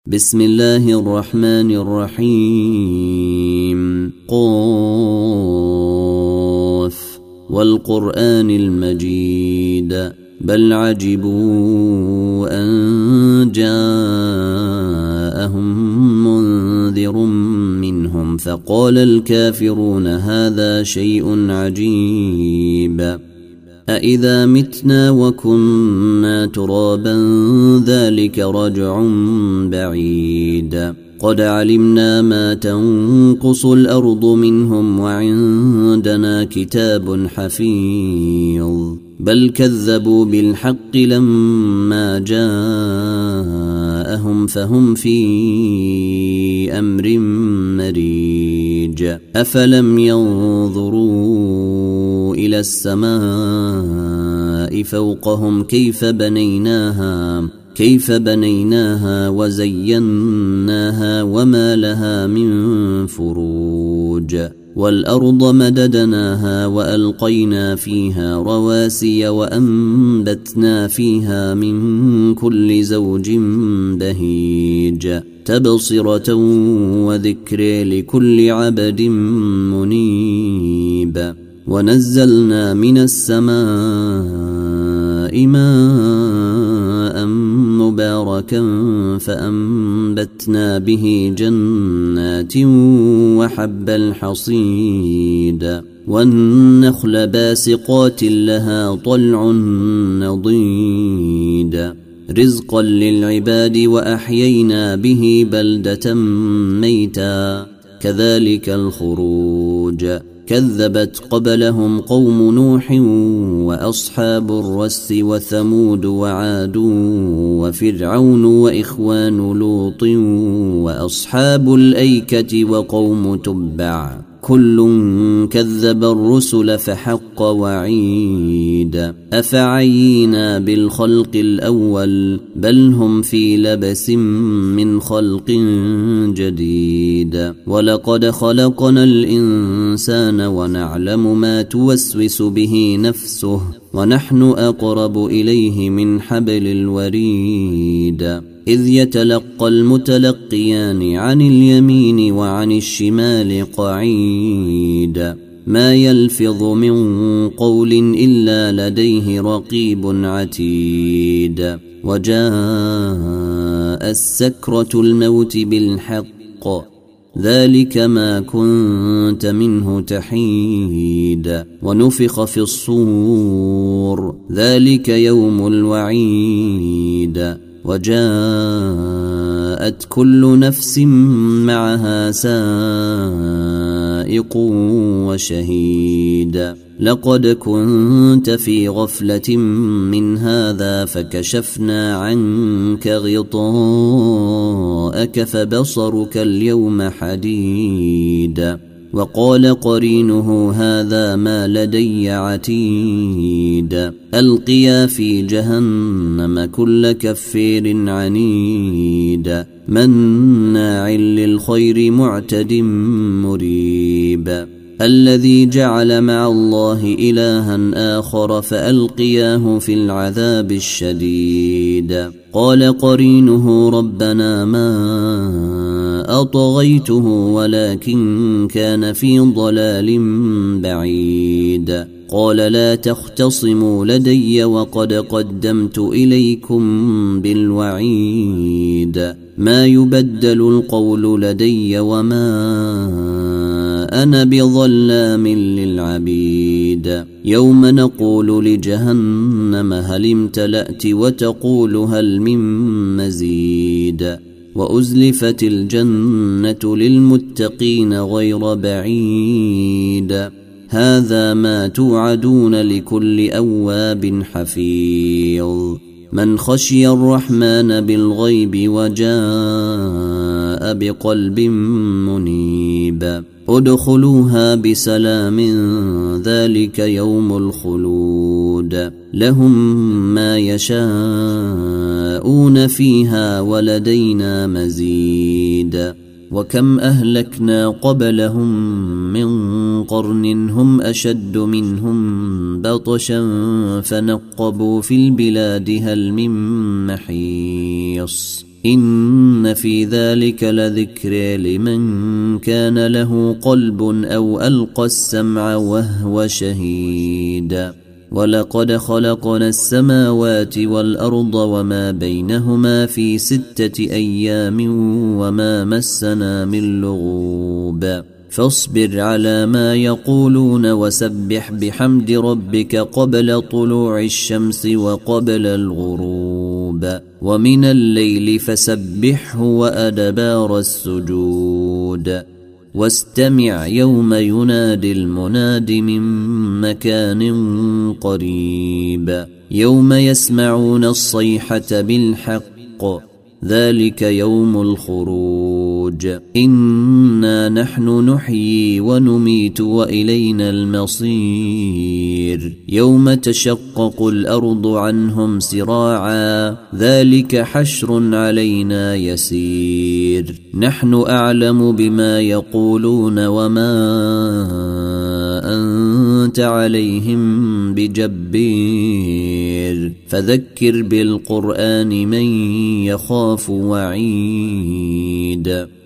بسم الله الرحمن الرحيم قاف والقرآن المجيد بل عجبوا أن جاءهم منذر منهم فقال الكافرون هذا شيء عجيب أإذا متنا وكنا ترابا ذلك رجع بعيد قد علمنا ما تنقص الأرض منهم وعندنا كتاب حفيظ بل كذبوا بالحق لما جاءهم فهم في أمر مريج أفلم ينظروا إلى السماء فوقهم كيف بنيناها وزيناها وما لها من فروج والأرض مددناها وألقينا فيها رواسي وأنبتنا فيها من كل زوج بهيج تبصرة وذكر لكل عبد منيب ونزلنا من السماء ماء مباركا فأنبتنا به جنات وحب الحصيد والنخل باسقات لها طلع نضيد رزقا للعباد وأحيينا به بلدة ميتا كذلك الخروج كذبت قبلهم قوم نوح وأصحاب الرس وثمود وعاد وفرعون وإخوان لوط وأصحاب الأيكة وقوم تبع كل كذب الرسل فحق وعيد أفعينا بالخلق الأول بل هم في لبس من خلق جديد ولقد خلقنا الإنسان ونعلم ما توسوس به نفسه ونحن أقرب إليه من حبل الوريد إذ يتلقى المتلقيان عن اليمين وعن الشمال قعيد ما يلفظ من قول إلا لديه رقيب عتيد وجاء السكرة الموت بالحق ذلك ما كنت منه تحيد ونفخ في الصور ذلك يوم الوعيد وجاءت كل نفس معها سائق وشهيد لقد كنت في غفلة من هذا فكشفنا عنك غطاءك فبصرك اليوم حديد وقال قرينه هذا ما لدي عتيد ألقيا في جهنم كل كفير عنيد مناع للخير معتد مريب الذي جعل مع الله إلها آخر فألقياه في العذاب الشديد قال قرينه ربنا ما أطغيته ولكن كان في ضلال بعيد قال لا تختصموا لدي وقد قدمت إليكم بالوعيد ما يبدل القول لدي وما أنا بظلام للعبيد يوم نقول لجهنم هل امتلأت وتقول هل من مزيد وأزلفت الجنة للمتقين غير بعيد هذا ما توعدون لكل أواب حفيظ من خشي الرحمن بالغيب وجاء بقلب منيب ادخلوها بسلام ذلك يوم الخلود لهم ما يشاءون فيها ولدينا مزيد وكم أهلكنا قبلهم من قرن هم أشد منهم بطشا فنقبوا في البلاد هل من محيص إن في ذلك لذكر لمن كان له قلب أو ألقى السمع وهو شهيد ولقد خلقنا السماوات والأرض وما بينهما في 6 أيام وما مسنا من لغوب فاصبر على ما يقولون وسبح بحمد ربك قبل طلوع الشمس وقبل الغروب ومن الليل فسبحه وأدبار السجود واستمع يوم ينادي المناد من مكان قريب يوم يسمعون الصيحة بالحق ذلك يوم الخروج إنا نحن نحيي ونميت وإلينا المصير يوم تشقق الأرض عنهم سراعا ذلك حشر علينا يسير نحن أعلم بما يقولون وما أنت عليهم بجبير فذكر بالقرآن من يخاف وعيد